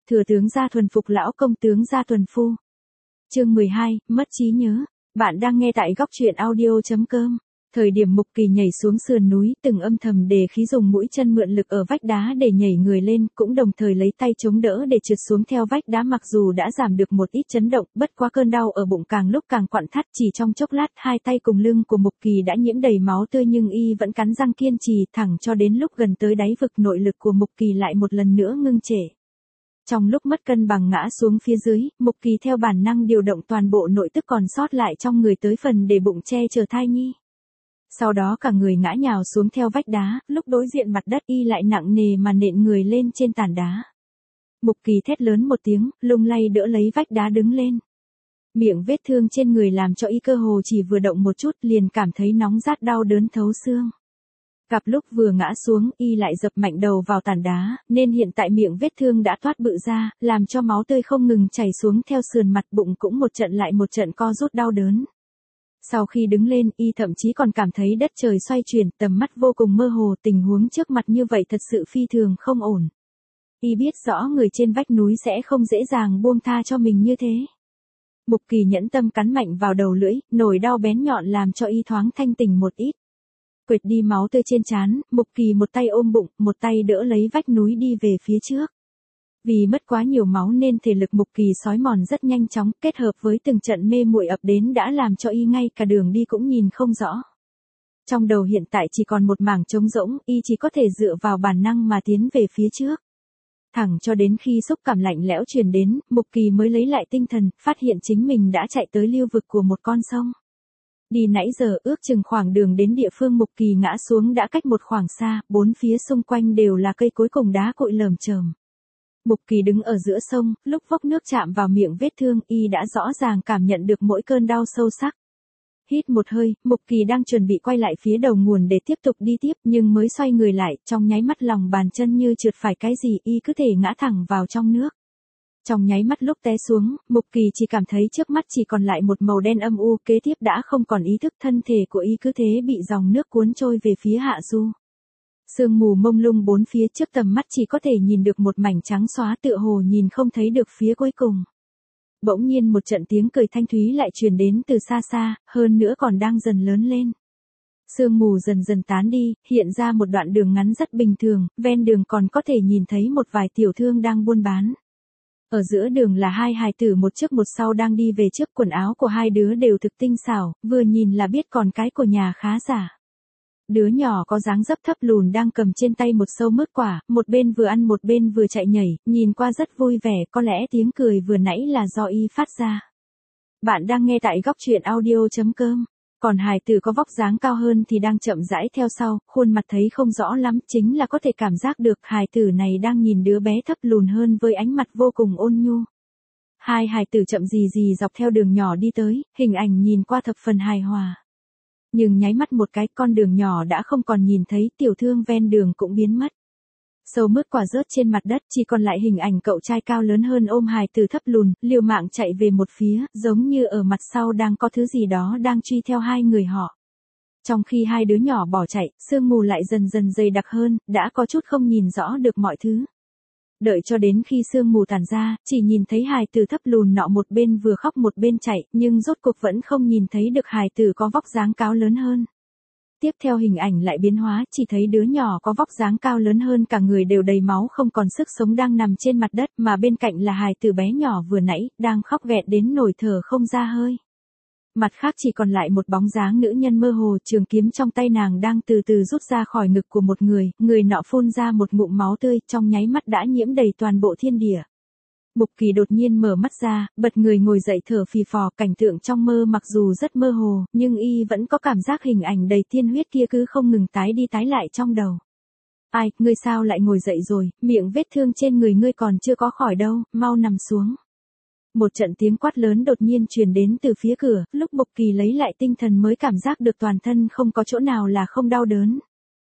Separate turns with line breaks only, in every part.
Thừa tướng gia thuần phục lão công tướng gia tuần phu. Chương 12, mất trí nhớ. Bạn đang nghe tại góc truyện audio.com. Thời điểm Mục Kỳ nhảy xuống sườn núi, từng âm thầm đề khí dùng mũi chân mượn lực ở vách đá để nhảy người lên, cũng đồng thời lấy tay chống đỡ để trượt xuống theo vách đá. Mặc dù đã giảm được một ít chấn động, bất quá cơn đau ở bụng càng lúc càng quặn thắt. Chỉ trong chốc lát, hai tay cùng lưng của Mục Kỳ đã nhiễm đầy máu tươi, nhưng y vẫn cắn răng kiên trì, thẳng cho đến lúc gần tới đáy vực, nội lực của Mục Kỳ lại một lần nữa ngưng trệ. Trong lúc mất cân bằng ngã xuống phía dưới, Mục Kỳ theo bản năng điều động toàn bộ nội tức còn sót lại trong người tới phần để bụng che chở thai nhi. Sau đó cả người ngã nhào xuống theo vách đá, lúc đối diện mặt đất y lại nặng nề mà nện người lên trên tàn đá. Mục Kỳ thét lớn một tiếng, lung lay đỡ lấy vách đá đứng lên. Miệng vết thương trên người làm cho y cơ hồ chỉ vừa động một chút liền cảm thấy nóng rát đau đớn thấu xương. Gặp lúc vừa ngã xuống, y lại dập mạnh đầu vào tàn đá, nên hiện tại miệng vết thương đã toát bự ra, làm cho máu tươi không ngừng chảy xuống theo sườn mặt, bụng cũng một trận lại một trận co rút đau đớn. Sau khi đứng lên, y thậm chí còn cảm thấy đất trời xoay chuyển, tầm mắt vô cùng mơ hồ, tình huống trước mặt như vậy thật sự phi thường không ổn. Y biết rõ người trên vách núi sẽ không dễ dàng buông tha cho mình như thế. Mục Kỳ nhẫn tâm cắn mạnh vào đầu lưỡi, nổi đau bén nhọn làm cho y thoáng thanh tỉnh một ít. Quệt đi máu tươi trên trán, Mục Kỳ một tay ôm bụng, một tay đỡ lấy vách núi đi về phía trước. Vì mất quá nhiều máu nên thể lực Mục Kỳ xói mòn rất nhanh chóng, kết hợp với từng trận mê muội ập đến đã làm cho y ngay cả đường đi cũng nhìn không rõ. Trong đầu hiện tại chỉ còn một mảng trống rỗng, y chỉ có thể dựa vào bản năng mà tiến về phía trước. Thẳng cho đến khi xúc cảm lạnh lẽo truyền đến, Mục Kỳ mới lấy lại tinh thần, phát hiện chính mình đã chạy tới lưu vực của một con sông. Đi nãy giờ ước chừng khoảng đường đến địa phương Mục Kỳ ngã xuống đã cách một khoảng xa, bốn phía xung quanh đều là cây cối cùng đá cội lởm chởm. Mục Kỳ đứng ở giữa sông, lúc vốc nước chạm vào miệng vết thương, y đã rõ ràng cảm nhận được mỗi cơn đau sâu sắc. Hít một hơi, Mục Kỳ đang chuẩn bị quay lại phía đầu nguồn để tiếp tục đi tiếp, nhưng mới xoay người lại, trong nháy mắt lòng bàn chân như trượt phải cái gì, y cứ thể ngã thẳng vào trong nước. Trong nháy mắt lúc té xuống, Mục Kỳ chỉ cảm thấy trước mắt chỉ còn lại một màu đen âm u, kế tiếp đã không còn ý thức, thân thể của y cứ thế bị dòng nước cuốn trôi về phía hạ du. Sương mù mông lung bốn phía trước, tầm mắt chỉ có thể nhìn được một mảnh trắng xóa, tựa hồ nhìn không thấy được phía cuối cùng. Bỗng nhiên một trận tiếng cười thanh thúy lại truyền đến từ xa xa, hơn nữa còn đang dần lớn lên. Sương mù dần dần tán đi, hiện ra một đoạn đường ngắn rất bình thường, ven đường còn có thể nhìn thấy một vài tiểu thương đang buôn bán. Ở giữa đường là hai hài tử một trước một sau đang đi về trước, quần áo của hai đứa đều thực tinh xảo, vừa nhìn là biết còn cái của nhà khá giả. Đứa nhỏ có dáng dấp thấp lùn đang cầm trên tay một sâu mứt quả, một bên vừa ăn một bên vừa chạy nhảy, nhìn qua rất vui vẻ, có lẽ tiếng cười vừa nãy là do y phát ra. Bạn đang nghe tại góc truyện audio.com. Còn hài tử có vóc dáng cao hơn thì đang chậm rãi theo sau, khuôn mặt thấy không rõ lắm, chính là có thể cảm giác được hài tử này đang nhìn đứa bé thấp lùn hơn với ánh mặt vô cùng ôn nhu. Hai hài tử chậm rì rì dọc theo đường nhỏ đi tới, hình ảnh nhìn qua thập phần hài hòa. Nhưng nháy mắt một cái, con đường nhỏ đã không còn nhìn thấy, tiểu thương ven đường cũng biến mất. Sâu mứt quả rớt trên mặt đất, chỉ còn lại hình ảnh cậu trai cao lớn hơn ôm hài tử thấp lùn, liều mạng chạy về một phía, giống như ở mặt sau đang có thứ gì đó đang truy theo hai người họ. Trong khi hai đứa nhỏ bỏ chạy, sương mù lại dần dần dày đặc hơn, đã có chút không nhìn rõ được mọi thứ. Đợi cho đến khi sương mù tàn ra, chỉ nhìn thấy hài tử thấp lùn nọ một bên vừa khóc một bên chạy, nhưng rốt cuộc vẫn không nhìn thấy được hài tử có vóc dáng cao lớn hơn. Tiếp theo hình ảnh lại biến hóa, chỉ thấy đứa nhỏ có vóc dáng cao lớn hơn, cả người đều đầy máu không còn sức sống đang nằm trên mặt đất, mà bên cạnh là hài tử bé nhỏ vừa nãy, đang khóc nghẹn đến nổi thở không ra hơi. Mặt khác chỉ còn lại một bóng dáng nữ nhân mơ hồ, trường kiếm trong tay nàng đang từ từ rút ra khỏi ngực của một người, người nọ phun ra một ngụm máu tươi, trong nháy mắt đã nhiễm đầy toàn bộ thiên địa. Mục Kỳ đột nhiên mở mắt ra, bật người ngồi dậy thở phì phò, cảnh tượng trong mơ mặc dù rất mơ hồ, nhưng y vẫn có cảm giác hình ảnh đầy tiên huyết kia cứ không ngừng tái đi tái lại trong đầu. Ai, ngươi sao lại ngồi dậy rồi, miệng vết thương trên người ngươi còn chưa có khỏi đâu, mau nằm xuống. Một trận tiếng quát lớn đột nhiên truyền đến từ phía cửa, lúc Mục Kỳ lấy lại tinh thần mới cảm giác được toàn thân không có chỗ nào là không đau đớn.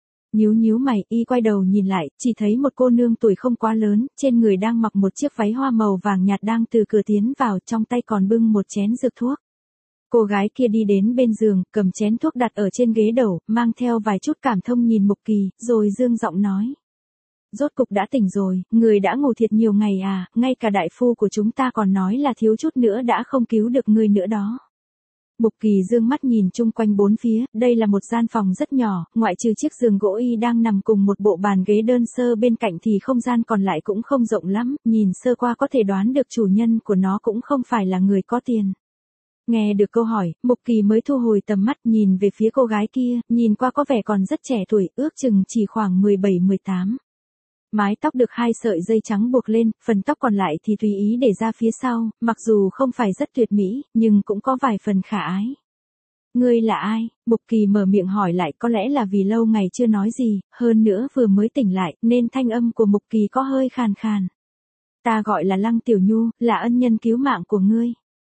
Nhíu mày, y quay đầu nhìn lại, chỉ thấy một cô nương tuổi không quá lớn, trên người đang mặc một chiếc váy hoa màu vàng nhạt đang từ cửa tiến vào, trong tay còn bưng một chén dược thuốc. Cô gái kia đi đến bên giường, cầm chén thuốc đặt ở trên ghế đầu, mang theo vài chút cảm thông nhìn Mục Kỳ, rồi dương giọng nói. rốt cục đã tỉnh rồi, người đã ngủ thiệt nhiều ngày à, ngay cả đại phu của chúng ta còn nói là thiếu chút nữa đã không cứu được người nữa đó. Mục Kỳ dương mắt nhìn chung quanh bốn phía, đây là một gian phòng rất nhỏ, ngoại trừ chiếc giường gỗ y đang nằm cùng một bộ bàn ghế đơn sơ bên cạnh thì không gian còn lại cũng không rộng lắm, nhìn sơ qua có thể đoán được chủ nhân của nó cũng không phải là người có tiền. Nghe được câu hỏi, Mục Kỳ mới thu hồi tầm mắt nhìn về phía cô gái kia, nhìn qua có vẻ còn rất trẻ tuổi, ước chừng chỉ khoảng 17-18. Mái tóc được 2 sợi dây trắng buộc lên, phần tóc còn lại thì tùy ý để ra phía sau, mặc dù không phải rất tuyệt mỹ, nhưng cũng có vài phần khả ái. Ngươi là ai? Mục Kỳ mở miệng hỏi lại, có lẽ là vì lâu ngày chưa nói gì, hơn nữa vừa mới tỉnh lại, nên thanh âm của Mục Kỳ có hơi khàn khàn. Ta gọi là Lăng Tiểu Nhu, là ân nhân cứu mạng của ngươi.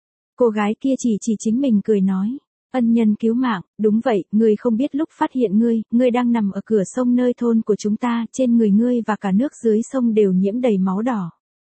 Cô gái kia chỉ chính mình cười nói. Ân nhân cứu mạng, đúng vậy, ngươi không biết lúc phát hiện ngươi đang nằm ở cửa sông nơi thôn của chúng ta, trên người ngươi và cả nước dưới sông đều nhiễm đầy máu đỏ.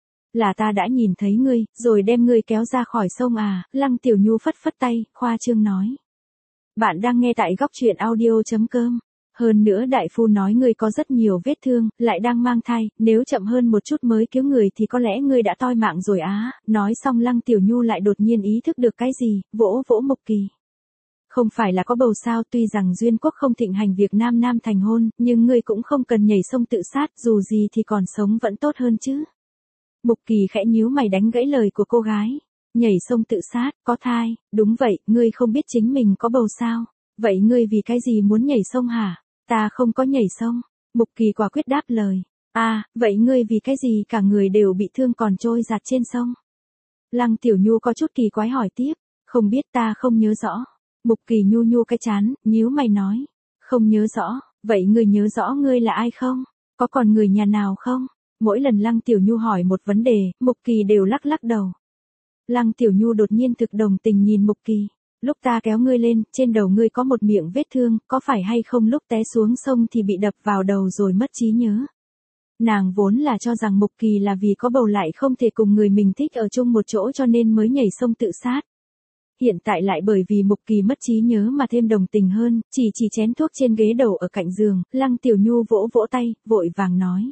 Là ta đã nhìn thấy ngươi, rồi đem ngươi kéo ra khỏi sông à, Lăng Tiểu Nhu phất phất tay, khoa trương nói. Bạn đang nghe tại góc truyện audio.com. Hơn nữa đại phu nói ngươi có rất nhiều vết thương, lại đang mang thai, nếu chậm hơn một chút mới cứu người thì có lẽ ngươi đã toi mạng rồi á. Nói xong Lăng Tiểu Nhu lại đột nhiên ý thức được cái gì, vỗ vỗ Mục Kỳ. Không phải là có bầu sao, tuy rằng Duyên Quốc không thịnh hành việc nam nam thành hôn, nhưng ngươi cũng không cần nhảy sông tự sát, dù gì thì còn sống vẫn tốt hơn chứ. Mục Kỳ khẽ nhíu mày đánh gãy lời của cô gái. Nhảy sông tự sát, có thai, đúng vậy, ngươi không biết chính mình có bầu sao? Vậy ngươi vì cái gì muốn nhảy sông hả? Ta không có nhảy sông. Mục Kỳ quả quyết đáp lời. À, vậy ngươi vì cái gì cả người đều bị thương còn trôi giạt trên sông? Lăng Tiểu Nhu có chút kỳ quái hỏi tiếp. Không biết, ta không nhớ rõ. Mục Kỳ nhu nhu cái chán, nhíu mày nói. Không nhớ rõ, vậy ngươi nhớ rõ ngươi là ai không? Có còn người nhà nào không? Mỗi lần Lăng Tiểu Nhu hỏi một vấn đề, Mục Kỳ đều lắc lắc đầu. Lăng Tiểu Nhu đột nhiên thực đồng tình nhìn Mục Kỳ. Lúc ta kéo ngươi lên, trên đầu ngươi có một miệng vết thương, có phải hay không lúc té xuống sông thì bị đập vào đầu rồi mất trí nhớ? Nàng vốn là cho rằng Mục Kỳ là vì có bầu lại không thể cùng người mình thích ở chung một chỗ cho nên mới nhảy sông tự sát. Hiện tại lại bởi vì Mục Kỳ mất trí nhớ mà thêm đồng tình hơn, chỉ chén thuốc trên ghế đầu ở cạnh giường, Lăng Tiểu Nhu vỗ vỗ tay, vội vàng nói.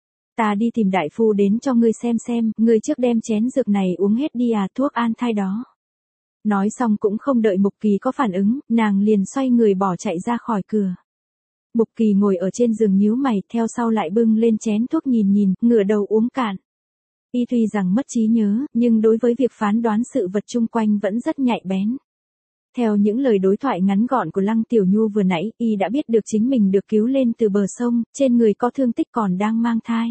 Ta đi tìm đại phu đến cho ngươi xem, ngươi trước đem chén dược này uống hết đi à, thuốc an thai đó. Nói xong cũng không đợi Mục Kỳ có phản ứng, nàng liền xoay người bỏ chạy ra khỏi cửa. Mục Kỳ ngồi ở trên giường nhíu mày, theo sau lại bưng lên chén thuốc nhìn, ngửa đầu uống cạn. Y tuy rằng mất trí nhớ, nhưng đối với việc phán đoán sự vật chung quanh vẫn rất nhạy bén. Theo những lời đối thoại ngắn gọn của Lăng Tiểu Nhu vừa nãy, Y đã biết được chính mình được cứu lên từ bờ sông, trên người có thương tích còn đang mang thai.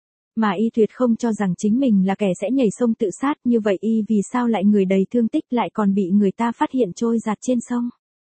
Mà Y tuyệt không cho rằng chính mình là kẻ sẽ nhảy sông tự sát, như vậy Y vì sao lại người đầy thương tích lại còn bị người ta phát hiện trôi giạt trên sông?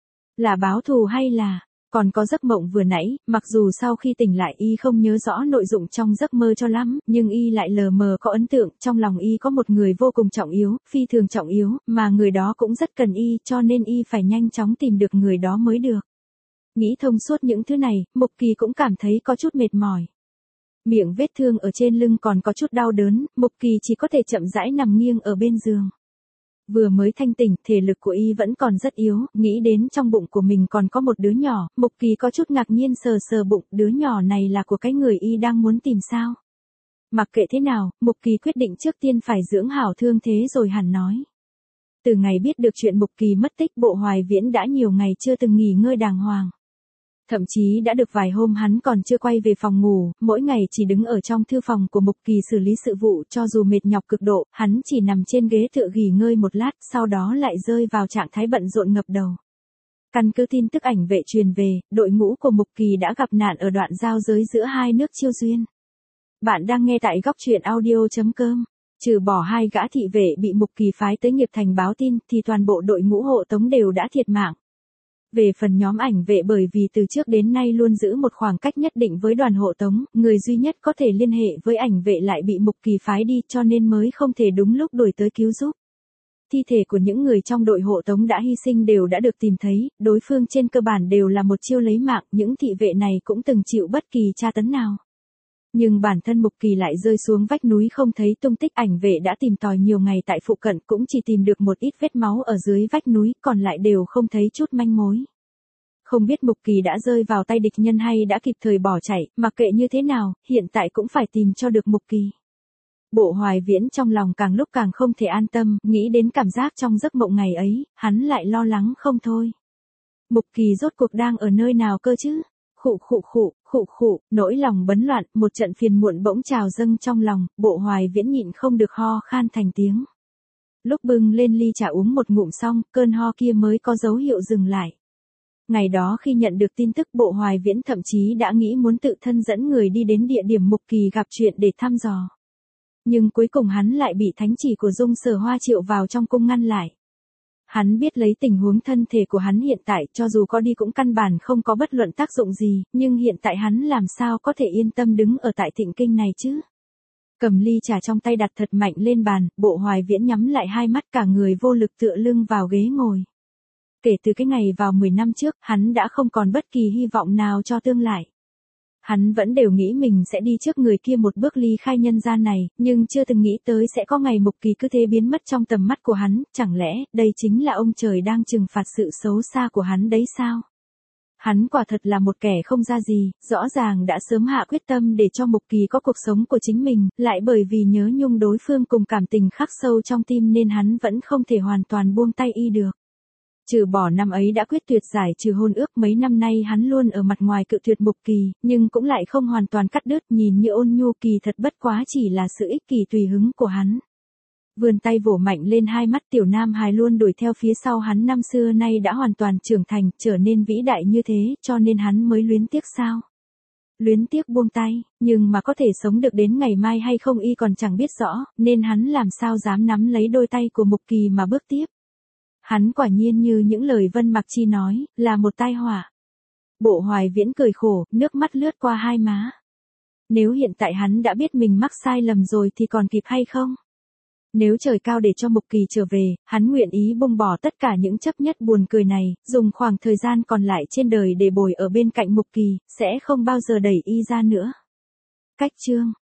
Là báo thù hay là... Còn có giấc mộng vừa nãy, mặc dù sau khi tỉnh lại Y không nhớ rõ nội dung trong giấc mơ cho lắm, nhưng Y lại lờ mờ có ấn tượng, trong lòng Y có một người vô cùng trọng yếu, phi thường trọng yếu, mà người đó cũng rất cần Y, cho nên Y phải nhanh chóng tìm được người đó mới được. Nghĩ thông suốt những thứ này, Mục Kỳ cũng cảm thấy có chút mệt mỏi. Miệng vết thương ở trên lưng còn có chút đau đớn, Mục Kỳ chỉ có thể chậm rãi nằm nghiêng ở bên giường. Vừa mới thanh tỉnh, thể lực của Y vẫn còn rất yếu, nghĩ đến trong bụng của mình còn có một đứa nhỏ, Mục Kỳ có chút ngạc nhiên sờ bụng, đứa nhỏ này là của cái người Y đang muốn tìm sao? Mặc kệ thế nào, Mục Kỳ quyết định trước tiên phải dưỡng hảo thương thế rồi hẳn nói. Từ ngày biết được chuyện Mục Kỳ mất tích, Bộ Hoài Viễn đã nhiều ngày chưa từng nghỉ ngơi đàng hoàng. Thậm chí đã được vài hôm hắn còn chưa quay về phòng ngủ, mỗi ngày chỉ đứng ở trong thư phòng của Mục Kỳ xử lý sự vụ, cho dù mệt nhọc cực độ, hắn chỉ nằm trên ghế tựa nghỉ ngơi một lát, sau đó lại rơi vào trạng thái bận rộn ngập đầu. Căn cứ tin tức ảnh vệ truyền về, đội ngũ của Mục Kỳ đã gặp nạn ở đoạn giao giới giữa hai nước Chiêu Duyên. Bạn đang nghe tại góc truyện audio.com. Trừ bỏ 2 gã thị vệ bị Mục Kỳ phái tới Nghiệp Thành báo tin, thì toàn bộ đội ngũ hộ tống đều đã thiệt mạng. Về phần nhóm ảnh vệ, bởi vì từ trước đến nay luôn giữ một khoảng cách nhất định với đoàn hộ tống, người duy nhất có thể liên hệ với ảnh vệ lại bị Mục Kỳ phái đi, cho nên mới không thể đúng lúc đuổi tới cứu giúp. Thi thể của những người trong đội hộ tống đã hy sinh đều đã được tìm thấy, đối phương trên cơ bản đều là một chiêu lấy mạng, những thị vệ này cũng từng chịu bất kỳ tra tấn nào. Nhưng bản thân Mục Kỳ lại rơi xuống vách núi không thấy tung tích, ảnh vệ đã tìm tòi nhiều ngày tại phụ cận cũng chỉ tìm được một ít vết máu ở dưới vách núi, còn lại đều không thấy chút manh mối. Không biết Mục Kỳ đã rơi vào tay địch nhân hay đã kịp thời bỏ chạy, mặc kệ như thế nào, hiện tại cũng phải tìm cho được Mục Kỳ. Bộ Hoài Viễn trong lòng càng lúc càng không thể an tâm, nghĩ đến cảm giác trong giấc mộng ngày ấy, hắn lại lo lắng không thôi. Mục Kỳ rốt cuộc đang ở nơi nào cơ chứ? Khụ, nỗi lòng bấn loạn, một trận phiền muộn bỗng trào dâng trong lòng, Bộ Hoài Viễn nhịn không được ho khan thành tiếng. Lúc bưng lên ly trà uống một ngụm xong, cơn ho kia mới có dấu hiệu dừng lại. Ngày đó khi nhận được tin tức, Bộ Hoài Viễn thậm chí đã nghĩ muốn tự thân dẫn người đi đến địa điểm Mục Kỳ gặp chuyện để thăm dò. Nhưng cuối cùng hắn lại bị thánh chỉ của Dung Sở Hoa triệu vào trong cung ngăn lại. Hắn biết lấy tình huống thân thể của hắn hiện tại, cho dù có đi cũng căn bản không có bất luận tác dụng gì, nhưng hiện tại hắn làm sao có thể yên tâm đứng ở tại Thịnh Kinh này chứ? Cầm ly trà trong tay đặt thật mạnh lên bàn, Bộ Hoài Viễn nhắm lại hai mắt, cả người vô lực tựa lưng vào ghế ngồi. Kể từ cái ngày vào 10 năm trước, hắn đã không còn bất kỳ hy vọng nào cho tương lai. Hắn vẫn đều nghĩ mình sẽ đi trước người kia một bước ly khai nhân gian này, nhưng chưa từng nghĩ tới sẽ có ngày Mục Kỳ cứ thế biến mất trong tầm mắt của hắn, chẳng lẽ đây chính là ông trời đang trừng phạt sự xấu xa của hắn đấy sao? Hắn quả thật là một kẻ không ra gì, rõ ràng đã sớm hạ quyết tâm để cho Mục Kỳ có cuộc sống của chính mình, lại bởi vì nhớ nhung đối phương cùng cảm tình khắc sâu trong tim nên hắn vẫn không thể hoàn toàn buông tay y được. Trừ bỏ năm ấy đã quyết tuyệt giải trừ hôn ước, mấy năm nay hắn luôn ở mặt ngoài cự tuyệt Mục Kỳ, nhưng cũng lại không hoàn toàn cắt đứt, nhìn như ôn nhu kỳ thật bất quá chỉ là sự ích kỷ tùy hứng của hắn. Vươn tay vỗ mạnh lên hai mắt, tiểu nam hài luôn đuổi theo phía sau hắn năm xưa nay đã hoàn toàn trưởng thành, trở nên vĩ đại như thế, cho nên hắn mới luyến tiếc sao? Luyến tiếc buông tay, nhưng mà có thể sống được đến ngày mai hay không y còn chẳng biết rõ, nên hắn làm sao dám nắm lấy đôi tay của Mục Kỳ mà bước tiếp. Hắn quả nhiên như những lời Vân Mặc Chi nói, là một tai họa. Bộ Hoài Viễn cười khổ, nước mắt lướt qua hai má. Nếu hiện tại hắn đã biết mình mắc sai lầm rồi thì còn kịp hay không? Nếu trời cao để cho Mục Kỳ trở về, hắn nguyện ý buông bỏ tất cả những chấp nhất buồn cười này, dùng khoảng thời gian còn lại trên đời để bồi ở bên cạnh Mục Kỳ, sẽ không bao giờ đẩy y ra nữa. Cách chương